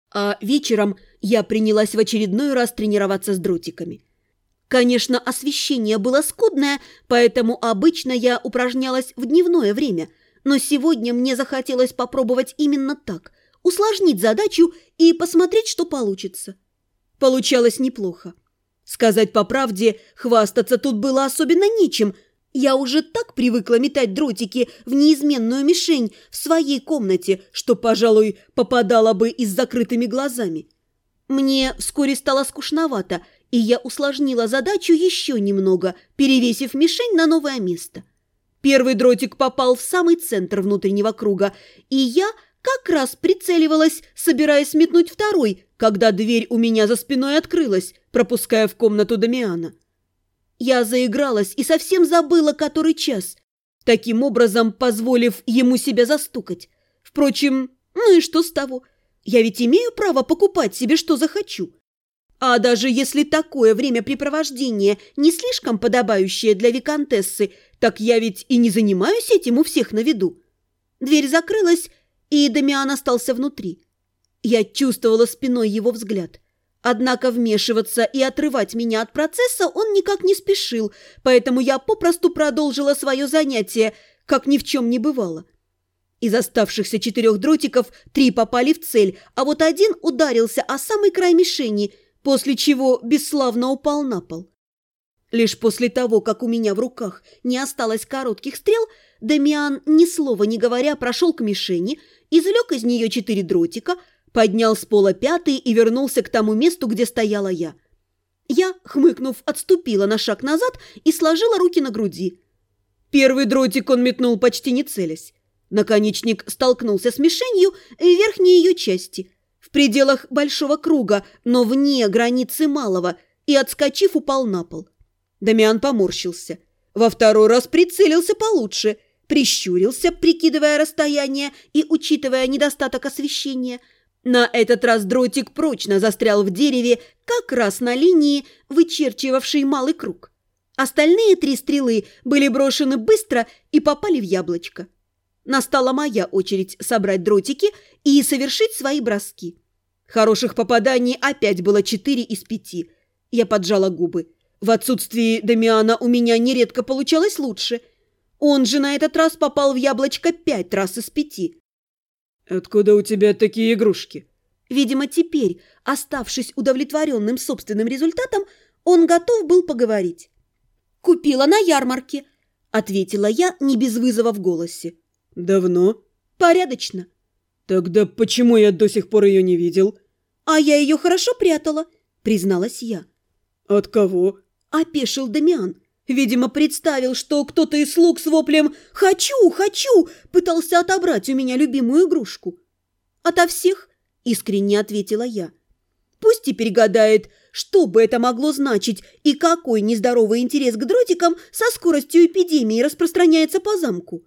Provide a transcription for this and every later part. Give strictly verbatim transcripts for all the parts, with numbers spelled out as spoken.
А вечером я принялась в очередной раз тренироваться с дротиками. Конечно, освещение было скудное, поэтому обычно я упражнялась в дневное время, но сегодня мне захотелось попробовать именно так, усложнить задачу и посмотреть, что получится. Получалось неплохо. Сказать по правде, хвастаться тут было особенно нечем. Я уже так привыкла метать дротики в неизменную мишень в своей комнате, что, пожалуй, попадала бы и с закрытыми глазами. Мне вскоре стало скучновато, и я усложнила задачу еще немного, перевесив мишень на новое место. Первый дротик попал в самый центр внутреннего круга, и я как раз прицеливалась, собираясь метнуть второй, когда дверь у меня за спиной открылась, пропуская в комнату Дамиана. Я заигралась и совсем забыла, который час, таким образом позволив ему себя застукать. Впрочем, ну и что с того? Я ведь имею право покупать себе, что захочу. А даже если такое времяпрепровождение не слишком подобающее для виконтессы, так я ведь и не занимаюсь этим у всех на виду. Дверь закрылась, и Дамиан остался внутри. Я чувствовала спиной его взгляд. Однако вмешиваться и отрывать меня от процесса он никак не спешил, поэтому я попросту продолжила свое занятие, как ни в чем не бывало. Из оставшихся четырех дротиков три попали в цель, а вот один ударился о самый край мишени, после чего бесславно упал на пол. Лишь после того, как у меня в руках не осталось коротких стрел, Дамиан, ни слова не говоря, прошел к мишени, извлек из нее четыре дротика, поднял с пола пятый и вернулся к тому месту, где стояла я. Я, хмыкнув, отступила на шаг назад и сложила руки на груди. Первый дротик он метнул почти не целясь. Наконечник столкнулся с мишенью в верхней ее части, в пределах большого круга, но вне границы малого, и, отскочив, упал на пол. Дамиан поморщился. Во второй раз прицелился получше, прищурился, прикидывая расстояние и учитывая недостаток освещения. На этот раз дротик прочно застрял в дереве, как раз на линии, вычерчивавшей малый круг. Остальные три стрелы были брошены быстро и попали в яблочко. Настала моя очередь собрать дротики и совершить свои броски. Хороших попаданий опять было четыре из пяти. Я поджала губы. В отсутствии Дамиана у меня нередко получалось лучше. Он же на этот раз попал в яблочко пять раз из пяти. «Откуда у тебя такие игрушки?» Видимо, теперь, оставшись удовлетворенным собственным результатом, он готов был поговорить. «Купила на ярмарке», — ответила я, не без вызова в голосе. «Давно?» «Порядочно». «Тогда почему я до сих пор ее не видел?» «А я ее хорошо прятала», — призналась я. «От кого?» — опешил Дамиан. Видимо, представил, что кто-то из слуг с воплем «Хочу! Хочу!» пытался отобрать у меня любимую игрушку. «Ото всех?» – искренне ответила я. «Пусть теперь гадает, что бы это могло значить и какой нездоровый интерес к дротикам со скоростью эпидемии распространяется по замку».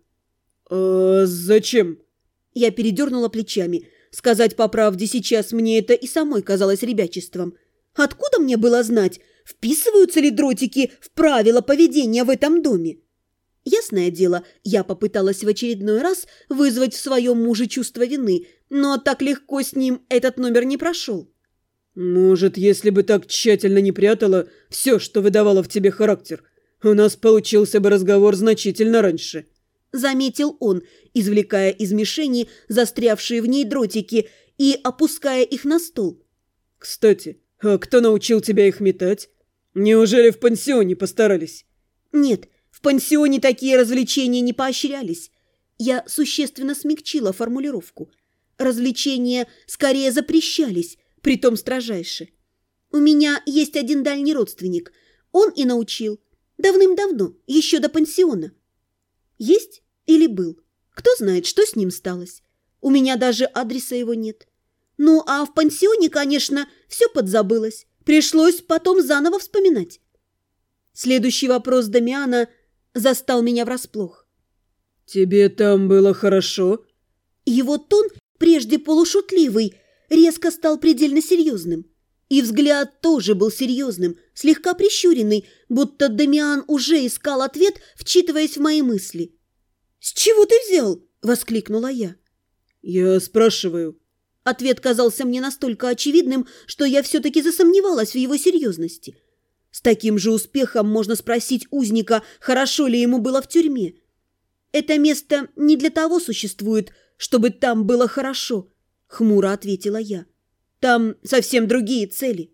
«А зачем?» Я передернула плечами. Сказать по правде, сейчас мне это и самой казалось ребячеством. Откуда мне было знать, вписываются ли дротики в правила поведения в этом доме? Ясное дело, я попыталась в очередной раз вызвать в своем муже чувство вины, но так легко с ним этот номер не прошел. «Может, если бы так тщательно не прятала все, что выдавало в тебе характер, у нас получился бы разговор значительно раньше», — заметил он, извлекая из мишени застрявшие в ней дротики и опуская их на стол. «Кстати, а кто научил тебя их метать? Неужели в пансионе постарались?» «Нет, в пансионе такие развлечения не поощрялись». Я существенно смягчила формулировку. Развлечения скорее запрещались, притом строжайше. У меня есть один дальний родственник. Он и научил. Давным-давно, еще до пансиона. Есть или был? Кто знает, что с ним сталось. У меня даже адреса его нет. Ну, а в пансионе, конечно, все подзабылось. Пришлось потом заново вспоминать. Следующий вопрос Дамиана застал меня врасплох. «Тебе там было хорошо?» Его тон, прежде полушутливый, резко стал предельно серьезным. И взгляд тоже был серьезным, слегка прищуренный, будто Дамиан уже искал ответ, вчитываясь в мои мысли. «С чего ты взял?» – воскликнула я. «Я спрашиваю». Ответ казался мне настолько очевидным, что я все-таки засомневалась в его серьезности. С таким же успехом можно спросить узника, хорошо ли ему было в тюрьме. «Это место не для того существует, чтобы там было хорошо», — хмуро ответила я. «Там совсем другие цели».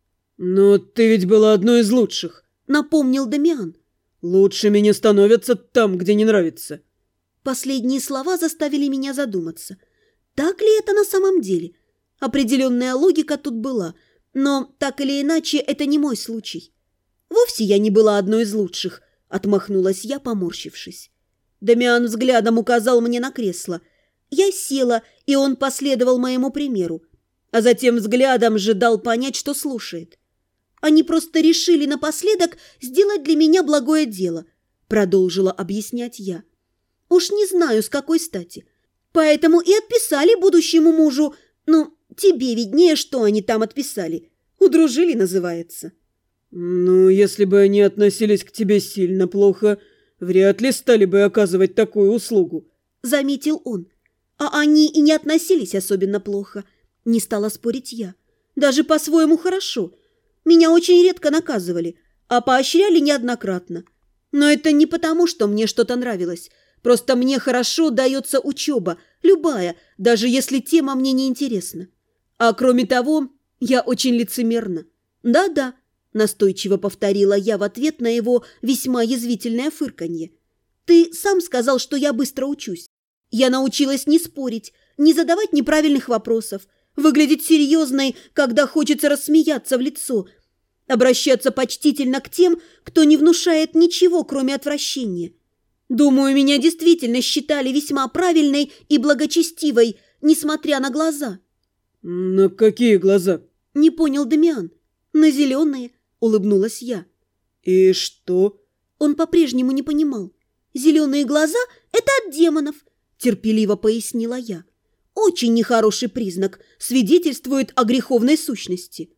«Но ты ведь была одной из лучших», — напомнил Дамиан. «Лучшими не становятся там, где не нравится». Последние слова заставили меня задуматься. Так ли это на самом деле? Определенная логика тут была, но так или иначе это не мой случай. Вовсе я не была одной из лучших, отмахнулась я, поморщившись. Дамиан взглядом указал мне на кресло. Я села, и он последовал моему примеру, а затем взглядом же дал понять, что слушает. Они просто решили напоследок сделать для меня благое дело, продолжила объяснять я. Уж не знаю, с какой стати. Поэтому и отписали будущему мужу. Ну, тебе виднее, что они там отписали. Удружили, называется. Ну, если бы они относились к тебе сильно плохо, вряд ли стали бы оказывать такую услугу, заметил он. А они и не относились особенно плохо. Не стала спорить я. Даже по-своему хорошо. Меня очень редко наказывали, а поощряли неоднократно. Но это не потому, что мне что-то нравилось. Просто мне хорошо дается учеба, любая, даже если тема мне не интересна. А кроме того, я очень лицемерна. Да-да, настойчиво повторила я в ответ на его весьма язвительное фырканье. Ты сам сказал, что я быстро учусь. Я научилась не спорить, не задавать неправильных вопросов, выглядеть серьезной, когда хочется рассмеяться в лицо, обращаться почтительно к тем, кто не внушает ничего, кроме отвращения. Думаю, меня действительно считали весьма правильной и благочестивой, несмотря на глаза. На какие глаза? Не понял Дамиан. На зеленые, улыбнулась я. И что? Он по-прежнему не понимал. Зеленые глаза – это от демонов, терпеливо пояснила я. Очень нехороший признак, свидетельствует о греховной сущности.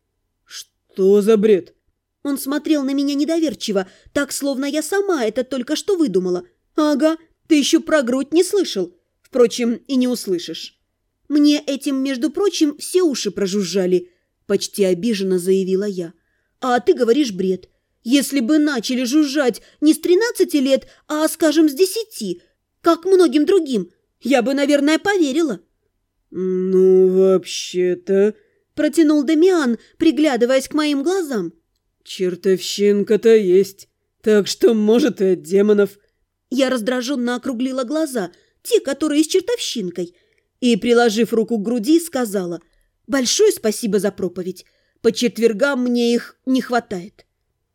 Что за бред? Он смотрел на меня недоверчиво, так, словно я сама это только что выдумала. «Ага, ты еще про грудь не слышал. Впрочем, и не услышишь». «Мне этим, между прочим, все уши прожужжали», – почти обиженно заявила я. «А ты говоришь бред. Если бы начали жужжать не с тринадцати лет, а, скажем, с десяти, как многим другим, я бы, наверное, поверила». «Ну, вообще-то...» – протянул Дамиан, приглядываясь к моим глазам. «Чертовщинка-то есть, так что, может, и от демонов». Я раздраженно округлила глаза, те, которые с чертовщинкой, и, приложив руку к груди, сказала: «Большое спасибо за проповедь. По четвергам мне их не хватает».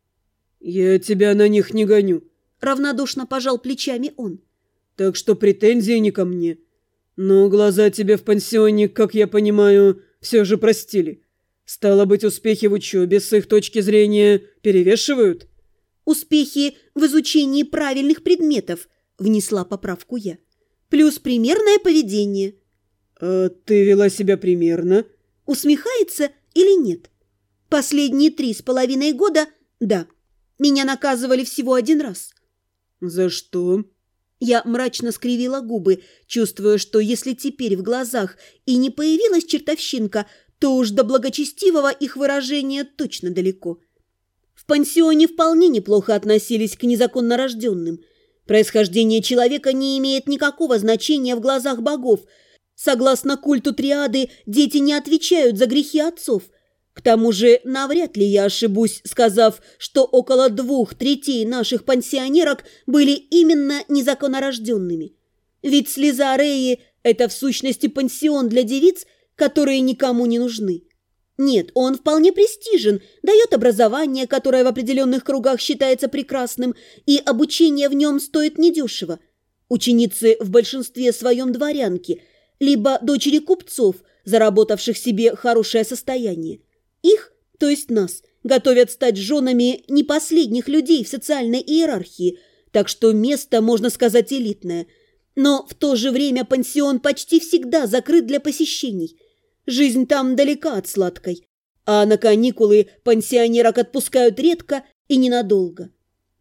«Я тебя на них не гоню», — равнодушно пожал плечами он. «Так что претензии не ко мне. Но глаза тебе в пансионе, как я понимаю, все же простили. Стало быть, успехи в учебе с их точки зрения перевешивают?» «Успехи в изучении правильных предметов», – внесла поправку я. «Плюс примерное поведение». «А ты вела себя примерно?» «Усмехается или нет?» «Последние три с половиной года – да. Меня наказывали всего один раз». «За что?» Я мрачно скривила губы, чувствуя, что если теперь в глазах и не появилась чертовщинка, то уж до благочестивого их выражения точно далеко. В пансионе вполне неплохо относились к незаконно рожденным. Происхождение человека не имеет никакого значения в глазах богов. Согласно культу триады, дети не отвечают за грехи отцов. К тому же, навряд ли я ошибусь, сказав, что около двух третей наших пансионерок были именно незаконнорожденными. Ведь слеза Реи – это в сущности пансион для девиц, которые никому не нужны. Нет, он вполне престижен, дает образование, которое в определенных кругах считается прекрасным, и обучение в нем стоит недешево. Ученицы в большинстве своем дворянки, либо дочери купцов, заработавших себе хорошее состояние. Их, то есть нас, готовят стать женами не последних людей в социальной иерархии, так что место, можно сказать, элитное. Но в то же время пансион почти всегда закрыт для посещений. Жизнь там далека от сладкой, а на каникулы пансионерок отпускают редко и ненадолго.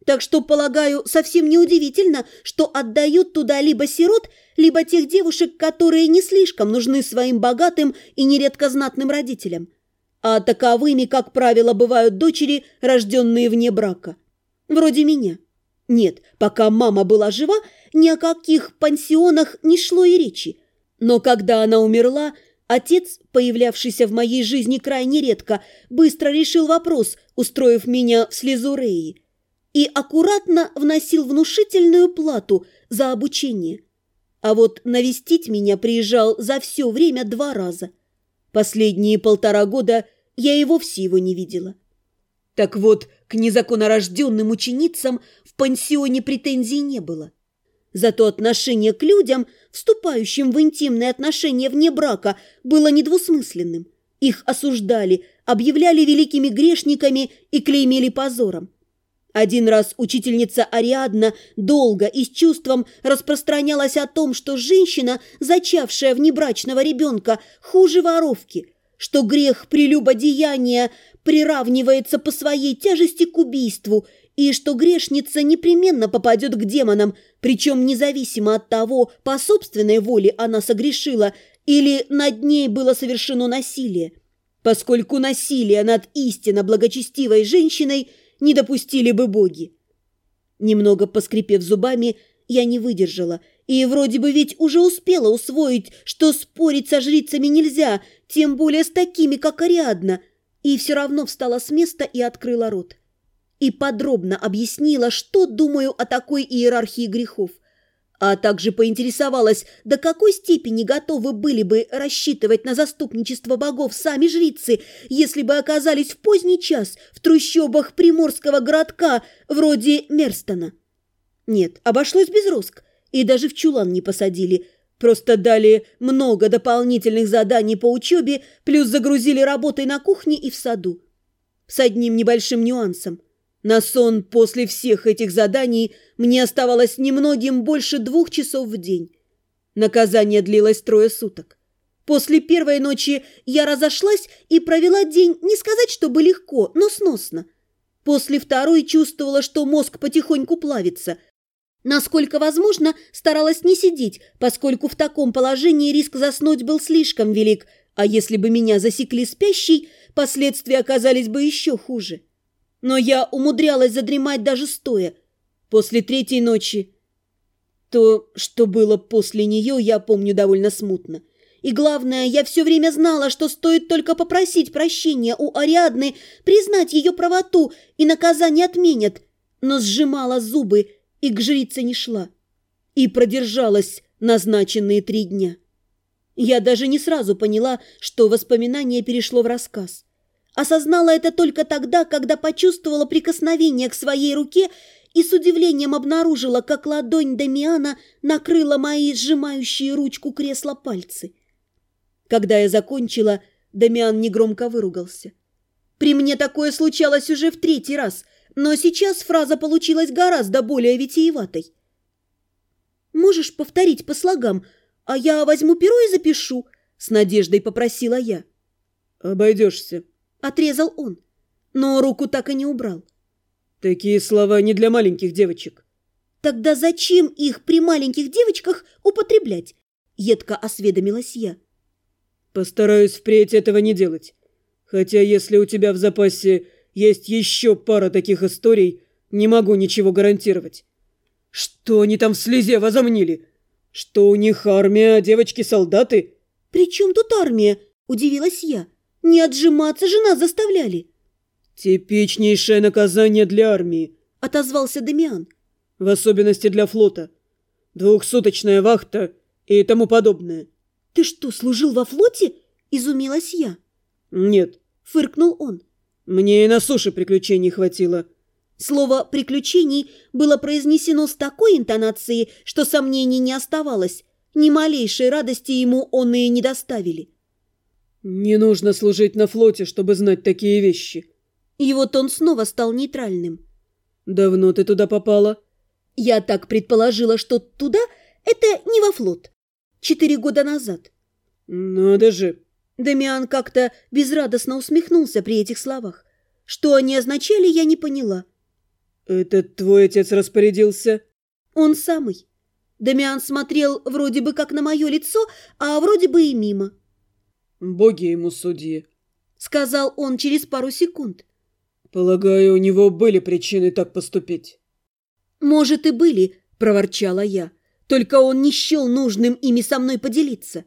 Так что, полагаю, совсем неудивительно, что отдают туда либо сирот, либо тех девушек, которые не слишком нужны своим богатым и нередко знатным родителям. А таковыми, как правило, бывают дочери, рожденные вне брака. Вроде меня. Нет, пока мама была жива, ни о каких пансионах не шло и речи. Но когда она умерла, отец, появлявшийся в моей жизни крайне редко, быстро решил вопрос, устроив меня в слезу Реи, и аккуратно вносил внушительную плату за обучение. А вот навестить меня приезжал за все время два раза. Последние полтора года я и вовсе его не видела. Так вот, к незаконнорожденным ученицам в пансионе претензий не было. Зато отношение к людям, вступающим в интимные отношения вне брака, было недвусмысленным. Их осуждали, объявляли великими грешниками и клеймили позором. Один раз учительница Ариадна долго и с чувством распространялась о том, что женщина, зачавшая внебрачного ребенка, хуже воровки, что грех прелюбодеяния приравнивается по своей тяжести к убийству и что грешница непременно попадет к демонам, причем независимо от того, по собственной воле она согрешила или над ней было совершено насилие, поскольку насилие над истинно благочестивой женщиной не допустили бы боги. Немного поскрипев зубами, я не выдержала, и вроде бы ведь уже успела усвоить, что спорить со жрицами нельзя, тем более с такими, как Ариадна, и все равно встала с места и открыла рот. И подробно объяснила, что думаю о такой иерархии грехов, а также поинтересовалась, до какой степени готовы были бы рассчитывать на заступничество богов сами жрицы, если бы оказались в поздний час в трущобах приморского городка вроде Мерстона. Нет, обошлось без роск, и даже в чулан не посадили, просто дали много дополнительных заданий по учебе, плюс загрузили работой на кухне и в саду. С одним небольшим нюансом. На сон после всех этих заданий мне оставалось немногим больше двух часов в день. Наказание длилось трое суток. После первой ночи я разошлась и провела день, не сказать, чтобы легко, но сносно. После второй чувствовала, что мозг потихоньку плавится. Насколько возможно, старалась не сидеть, поскольку в таком положении риск заснуть был слишком велик, а если бы меня засекли спящей, последствия оказались бы еще хуже. Но я умудрялась задремать даже стоя. После третьей ночи... То, что было после нее, я помню довольно смутно. И главное, я все время знала, что стоит только попросить прощения у Ариадны, признать ее правоту, и наказание отменят. Но сжимала зубы и к жрице не шла. И продержалась назначенные три дня. Я даже не сразу поняла, что воспоминание перешло в рассказ. Осознала это только тогда, когда почувствовала прикосновение к своей руке и с удивлением обнаружила, как ладонь Дамиана накрыла мои сжимающие ручку кресла пальцы. Когда я закончила, Дамиан негромко выругался. При мне такое случалось уже в третий раз, но сейчас фраза получилась гораздо более витиеватой. «Можешь повторить по слогам, а я возьму перо и запишу?» — с надеждой попросила я. «Обойдешься», — отрезал он, но руку так и не убрал. «Такие слова не для маленьких девочек». «Тогда зачем их при маленьких девочках употреблять?» — едко осведомилась я. «Постараюсь впредь этого не делать. Хотя если у тебя в запасе есть еще пара таких историй, не могу ничего гарантировать. Что они там в слезе возомнили? Что у них армия, а девочки солдаты?» «При чем тут армия?» — удивилась я. «Не отжиматься же нас заставляли». «Типичнейшее наказание для армии», — отозвался Дамиан. «В особенности для флота. Двухсуточная вахта и тому подобное». «Ты что, служил во флоте?» — изумилась я. «Нет», — фыркнул он. «Мне и на суше приключений хватило». Слово «приключений» было произнесено с такой интонацией, что сомнений не оставалось. Ни малейшей радости ему он и не доставили. «Не нужно служить на флоте, чтобы знать такие вещи». И вот он снова стал нейтральным. «Давно ты туда попала?» Я так предположила, что туда – это не во флот. Четыре года назад. «Надо же!» Дамиан как-то безрадостно усмехнулся при этих словах. Что они означали, я не поняла. «Это твой отец распорядился?» «Он самый». Дамиан смотрел вроде бы как на мое лицо, а вроде бы и мимо. «Боги ему судьи», — сказал он через пару секунд. «Полагаю, у него были причины так поступить». «Может, и были», — проворчала я. «Только он не счел нужным ими со мной поделиться.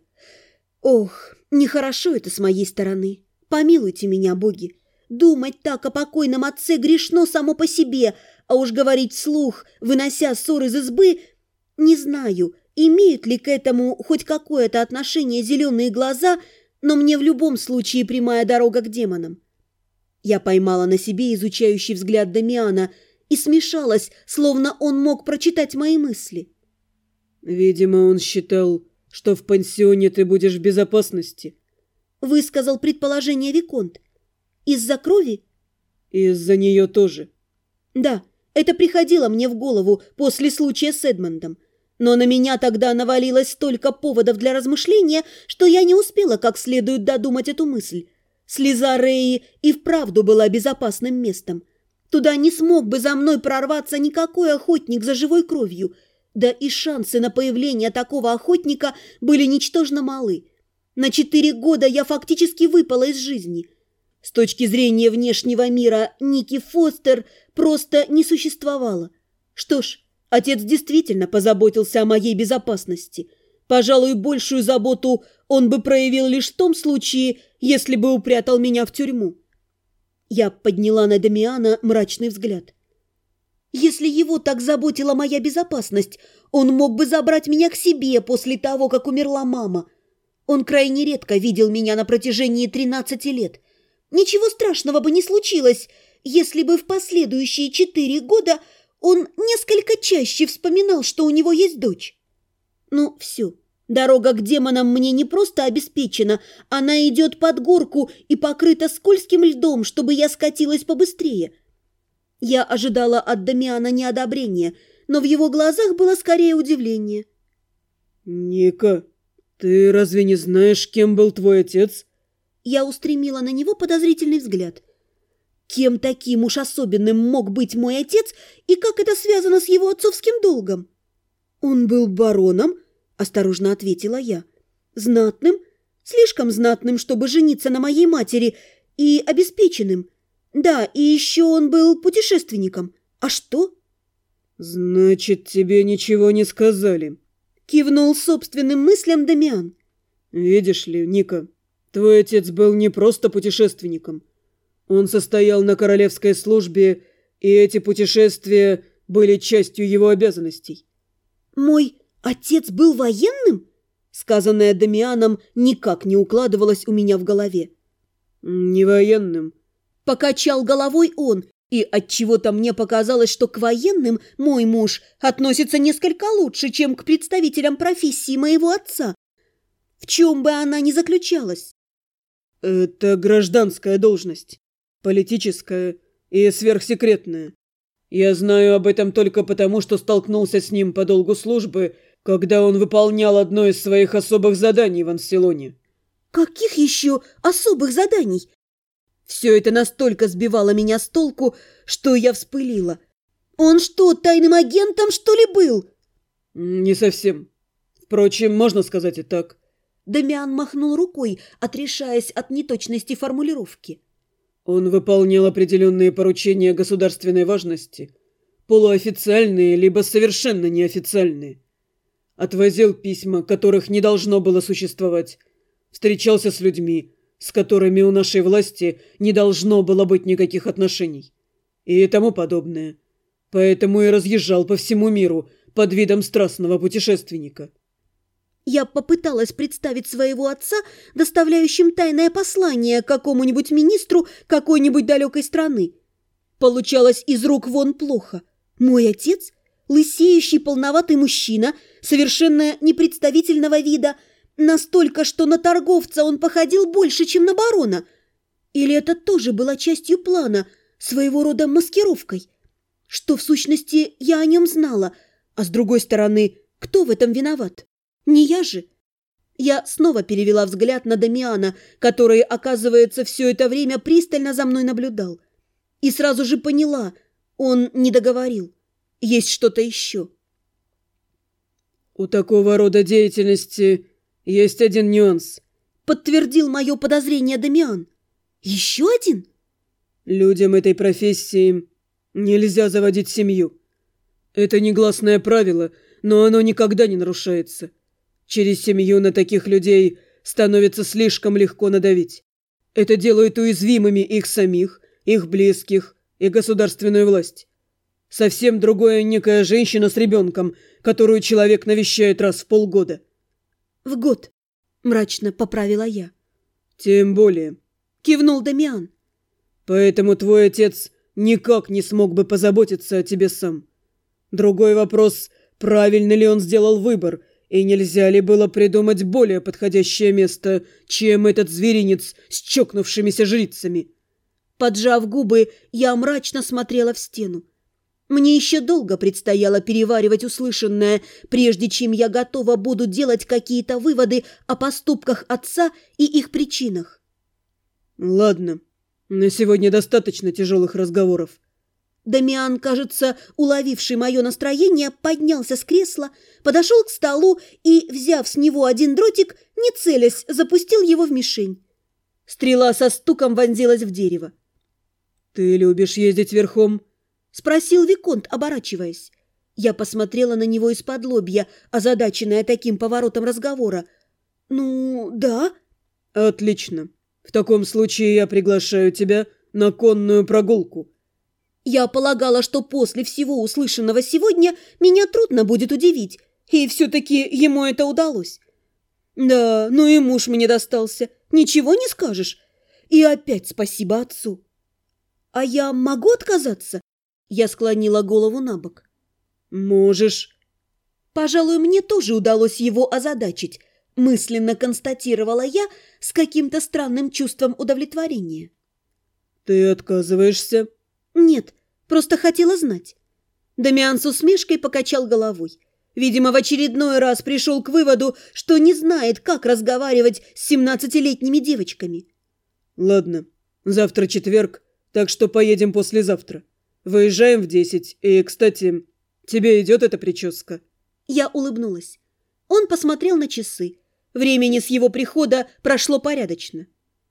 Ох, нехорошо это с моей стороны. Помилуйте меня, боги. Думать так о покойном отце грешно само по себе, а уж говорить вслух, вынося ссор из избы, не знаю, имеют ли к этому хоть какое-то отношение зеленые глаза, но мне в любом случае прямая дорога к демонам». Я поймала на себе изучающий взгляд Дамиана и смешалась, словно он мог прочитать мои мысли. «Видимо, он считал, что в пансионе ты будешь в безопасности», — высказал предположение виконт. «Из-за крови?» «Из-за нее тоже». «Да, это приходило мне в голову после случая с Эдмондом. Но на меня тогда навалилось столько поводов для размышления, что я не успела как следует додумать эту мысль. Слеза Реи и вправду была безопасным местом. Туда не смог бы за мной прорваться никакой охотник за живой кровью. Да и шансы на появление такого охотника были ничтожно малы. На четыре года я фактически выпала из жизни. С точки зрения внешнего мира Ники Фостер просто не существовало. Что ж, отец действительно позаботился о моей безопасности. Пожалуй, большую заботу он бы проявил лишь в том случае, если бы упрятал меня в тюрьму. Я подняла на Дамиана мрачный взгляд. Если его так заботила моя безопасность, он мог бы забрать меня к себе после того, как умерла мама. Он крайне редко видел меня на протяжении тринадцати лет. Ничего страшного бы не случилось, если бы в последующие четыре года он несколько чаще вспоминал, что у него есть дочь. Ну, все. Дорога к демонам мне не просто обеспечена, она идет под горку и покрыта скользким льдом, чтобы я скатилась побыстрее. Я ожидала от Дамиана неодобрения, но в его глазах было скорее удивление. «Ника, ты разве не знаешь, кем был твой отец?» Я устремила на него подозрительный взгляд. Кем таким уж особенным мог быть мой отец, и как это связано с его отцовским долгом? «Он был бароном», — осторожно ответила я. «Знатным, слишком знатным, чтобы жениться на моей матери, и обеспеченным. Да, и еще он был путешественником. А что?» «Значит, тебе ничего не сказали», — кивнул собственным мыслям Дамиан. «Видишь ли, Ника, твой отец был не просто путешественником. Он состоял на королевской службе, и эти путешествия были частью его обязанностей». «Мой отец был военным?» Сказанное Дамианом никак не укладывалось у меня в голове. «Не военным», — покачал головой он, и отчего-то мне показалось, что к военным мой муж относится несколько лучше, чем к представителям профессии моего отца. В чем бы она ни заключалась. «Это гражданская должность, политическая и сверхсекретная. Я знаю об этом только потому, что столкнулся с ним по долгу службы, когда он выполнял одно из своих особых заданий в Анселоне». «Каких еще особых заданий?» Все это настолько сбивало меня с толку, что я вспылила. «Он что, тайным агентом, что ли, был?» «Не совсем. Впрочем, можно сказать и так». Дамиан махнул рукой, отрешаясь от неточности формулировки. «Он выполнял определенные поручения государственной важности, полуофициальные либо совершенно неофициальные. Отвозил письма, которых не должно было существовать, встречался с людьми, с которыми у нашей власти не должно было быть никаких отношений, и тому подобное. Поэтому и разъезжал по всему миру под видом страстного путешественника». Я попыталась представить своего отца, доставляющим тайное послание какому-нибудь министру какой-нибудь далекой страны. Получалось из рук вон плохо. Мой отец, лысеющий полноватый мужчина, совершенно непредставительного вида, настолько, что на торговца он походил больше, чем на барона. Или это тоже была частью плана, своего рода маскировкой? Что, в сущности, я о нем знала, а с другой стороны, кто в этом виноват? Не я же. Я снова перевела взгляд на Дамиана, который, оказывается, все это время пристально за мной наблюдал. И сразу же поняла, Он не договорил. Есть что-то еще. «У такого рода деятельности есть один нюанс», — подтвердил мое подозрение Дамиан. «Еще один?» «Людям этой профессии нельзя заводить семью. Это негласное правило, но оно никогда не нарушается. Через семью на таких людей становится слишком легко надавить. Это делает уязвимыми их самих, их близких и государственную власть. Совсем другое некая женщина с ребенком, которую человек навещает раз в полгода». «В год», — мрачно поправила я. «Тем более», — кивнул Дамиан. «Поэтому твой отец никак не смог бы позаботиться о тебе сам. Другой вопрос, правильно ли он сделал выбор, и нельзя ли было придумать более подходящее место, чем этот зверинец с чокнувшимися жрицами». Поджав губы, я мрачно смотрела в стену. Мне еще долго предстояло переваривать услышанное, прежде чем я готова буду делать какие-то выводы о поступках отца и их причинах. «Ладно, на сегодня достаточно тяжелых разговоров». Дамиан, кажется, уловивший мое настроение, поднялся с кресла, подошел к столу и, взяв с него один дротик, не целясь, запустил его в мишень. Стрела со стуком вонзилась в дерево. «Ты любишь ездить верхом?» — спросил виконт, оборачиваясь. Я посмотрела на него из-под лобья, озадаченная таким поворотом разговора. «Ну, да». «Отлично. В таком случае я приглашаю тебя на конную прогулку». Я полагала, что после всего услышанного сегодня меня трудно будет удивить, и все-таки ему это удалось. Да, ну и муж мне достался, ничего не скажешь. И опять спасибо отцу. А я могу отказаться? Я склонила голову на бок. «Можешь». Пожалуй, мне тоже удалось его озадачить, мысленно констатировала я с каким-то странным чувством удовлетворения. «Ты отказываешься?» «Нет, просто хотела знать». Дамиан с усмешкой покачал головой. Видимо, в очередной раз пришел к выводу, что не знает, как разговаривать с семнадцатилетними девочками. «Ладно, завтра четверг, так что поедем послезавтра. Выезжаем в десять. И, кстати, тебе идет эта прическа?» Я улыбнулась. Он посмотрел на часы. Времени с его прихода прошло порядочно.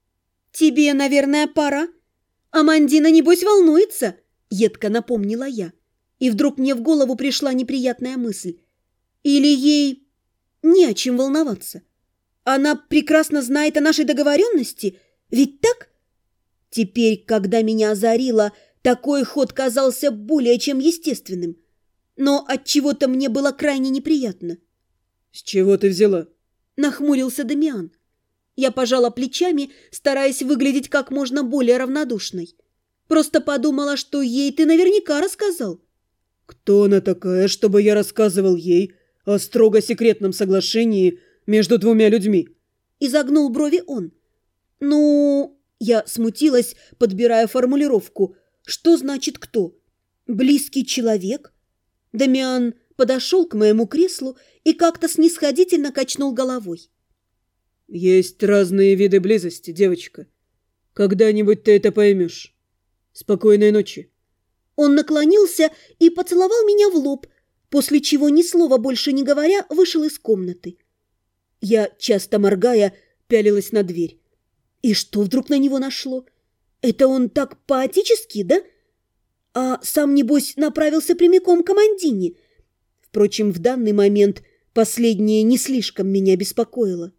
«Тебе, наверное, пора? Амандина, небось, волнуется?» — едко напомнила я. И вдруг мне в голову пришла неприятная мысль. Или ей не о чем волноваться? Она прекрасно знает о нашей договоренности, ведь так? Теперь, когда меня озарило, такой ход казался более чем естественным. Но отчего-то мне было крайне неприятно. «С чего ты взяла?» — нахмурился Дамиан. Я пожала плечами, стараясь выглядеть как можно более равнодушной. Просто подумала, что ей ты наверняка рассказал. «Кто она такая, чтобы я рассказывал ей о строго секретном соглашении между двумя людьми?» — изогнул брови он. «Ну...» — я смутилась, подбирая формулировку. «Что значит кто? Близкий человек?» Дамиан подошел к моему креслу и как-то снисходительно качнул головой. «Есть разные виды близости, девочка. Когда-нибудь ты это поймешь. Спокойной ночи». Он наклонился и поцеловал меня в лоб, после чего, ни слова больше не говоря, вышел из комнаты. Я, часто моргая, пялилась на дверь. И что вдруг на него нашло? Это он так поотечески, да? А сам, небось, направился прямиком к Амандине. Впрочем, в данный момент последнее не слишком меня беспокоило.